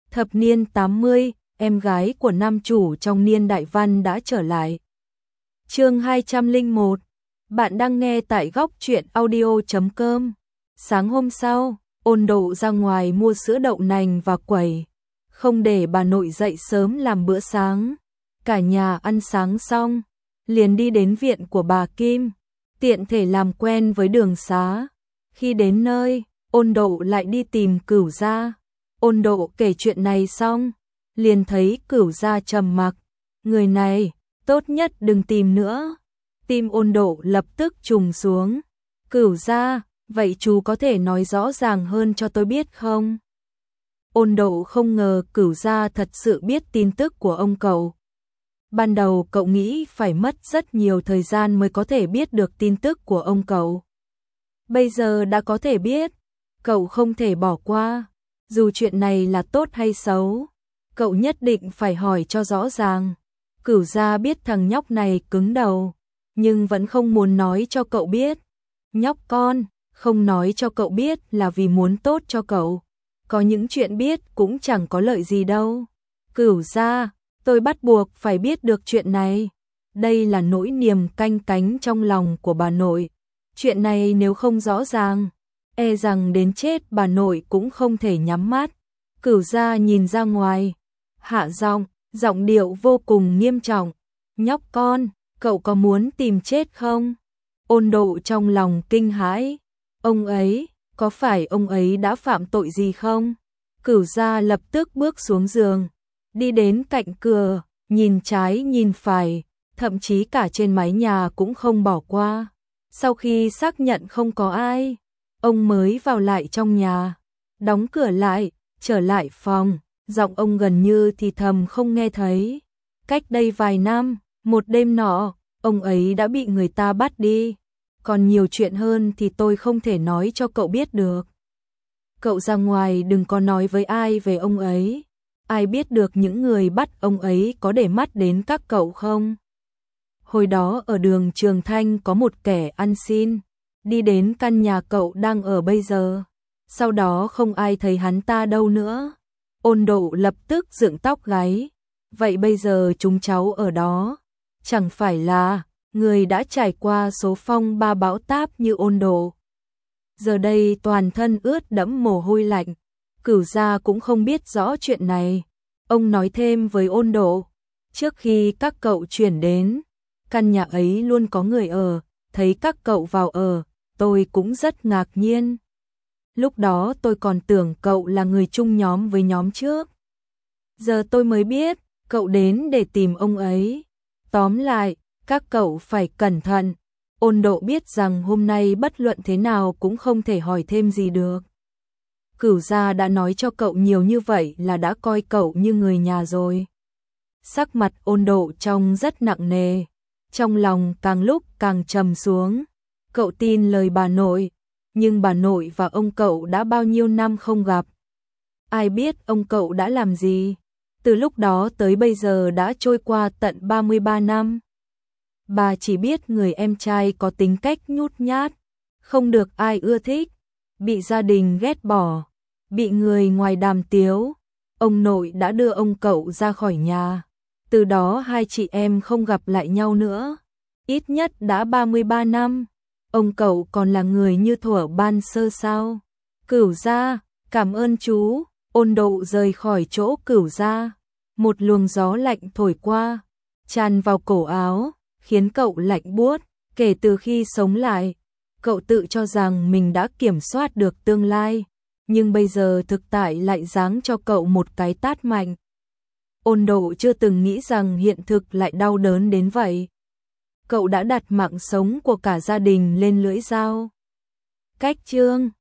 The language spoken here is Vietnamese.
Thập niên 80, em gái của nam chủ trong niên đại văn đã trở lại. Chương 201. Bạn đang nghe tại góc truyện audio.com. Sáng hôm sau, Ôn Độ ra ngoài mua sữa đậu nành và quẩy, không để bà nội dậy sớm làm bữa sáng. Cả nhà ăn sáng xong, liền đi đến viện của bà Kim, tiện thể làm quen với đường xá. Khi đến nơi, Ôn Độ lại đi tìm Cửu Gia. Ôn Độ kể chuyện này xong, liền thấy Cửu Gia trầm mặc. Người này, tốt nhất đừng tìm nữa. Tim Ôn Độ lập tức trùng xuống. Cửu Gia, vậy chú có thể nói rõ ràng hơn cho tôi biết không? Ôn Độ không ngờ Cửu Gia thật sự biết tin tức của ông cậu. Ban đầu cậu nghĩ phải mất rất nhiều thời gian mới có thể biết được tin tức của ông cậu. Bây giờ đã có thể biết, cậu không thể bỏ qua. Dù chuyện này là tốt hay xấu, cậu nhất định phải hỏi cho rõ ràng. Cửu Gia biết thằng nhóc này cứng đầu, nhưng vẫn không muốn nói cho cậu biết. Nhóc con, không nói cho cậu biết là vì muốn tốt cho cậu. Có những chuyện biết cũng chẳng có lợi gì đâu. Cửu Gia, tôi bắt buộc phải biết được chuyện này. Đây là nỗi niềm canh cánh trong lòng của bà nội. Chuyện này nếu không rõ ràng, e rằng đến chết bà nội cũng không thể nhắm mắt. Cửu Gia nhìn ra ngoài, hạ giọng, giọng điệu vô cùng nghiêm trọng. Nhóc con, cậu có muốn tìm chết không? Ôn Độ trong lòng kinh hãi. Ông ấy, có phải ông ấy đã phạm tội gì không? Cửu Gia lập tức bước xuống giường, đi đến cạnh cửa, nhìn trái nhìn phải, thậm chí cả trên mái nhà cũng không bỏ qua. Sau khi xác nhận không có ai, ông mới vào lại trong nhà, đóng cửa lại, trở lại phòng, giọng ông gần như thì thầm không nghe thấy. Cách đây vài năm, một đêm nọ, ông ấy đã bị người ta bắt đi. Còn nhiều chuyện hơn thì tôi không thể nói cho cậu biết được. Cậu ra ngoài đừng có nói với ai về ông ấy. Ai biết được những người bắt ông ấy có để mắt đến các cậu không? Hồi đó ở đường Trường Thanh có một kẻ ăn xin, đi đến căn nhà cậu đang ở bây giờ. Sau đó không ai thấy hắn ta đâu nữa. Ôn Độ lập tức dựng tóc gáy. Vậy bây giờ chúng cháu ở đó, chẳng phải là người đã trải qua số phong ba bão táp như Ôn Độ. Giờ đây toàn thân ướt đẫm mồ hôi lạnh. Cửu Gia cũng không biết rõ chuyện này. Ông nói thêm với Ôn Độ, trước khi các cậu chuyển đến, căn nhà ấy luôn có người ở, thấy các cậu vào ở, tôi cũng rất ngạc nhiên. Lúc đó tôi còn tưởng cậu là người chung nhóm với nhóm trước. Giờ tôi mới biết, cậu đến để tìm ông ấy. Tóm lại, các cậu phải cẩn thận. Ôn Độ biết rằng hôm nay bất luận thế nào cũng không thể hỏi thêm gì được. Cửu Gia đã nói cho cậu nhiều như vậy là đã coi cậu như người nhà rồi. Sắc mặt Ôn Độ trông rất nặng nề, trong lòng càng lúc càng trầm xuống. Cậu tin lời bà nội, nhưng bà nội và ông cậu đã bao nhiêu năm không gặp. Ai biết ông cậu đã làm gì? Từ lúc đó tới bây giờ đã trôi qua tận 33 năm. Bà chỉ biết người em trai có tính cách nhút nhát, không được ai ưa thích, bị gia đình ghét bỏ, bị người ngoài đàm tiếu. Ông nội đã đưa ông cậu ra khỏi nhà. Từ đó hai chị em không gặp lại nhau nữa. Ít nhất đã 33 năm. Ông cậu còn là người như thuở ban sơ sao? Cửu Gia, cảm ơn chú. Ôn Độ rời khỏi chỗ Cửu Gia. Một luồng gió lạnh thổi qua, tràn vào cổ áo, khiến cậu lạnh buốt. Kể từ khi sống lại, cậu tự cho rằng mình đã kiểm soát được tương lai, nhưng bây giờ thực tại lại giáng cho cậu một cái tát mạnh. Ôn Độ chưa từng nghĩ rằng hiện thực lại đau đớn đến vậy. Cậu đã đặt mạng sống của cả gia đình lên lưỡi dao. Cách chương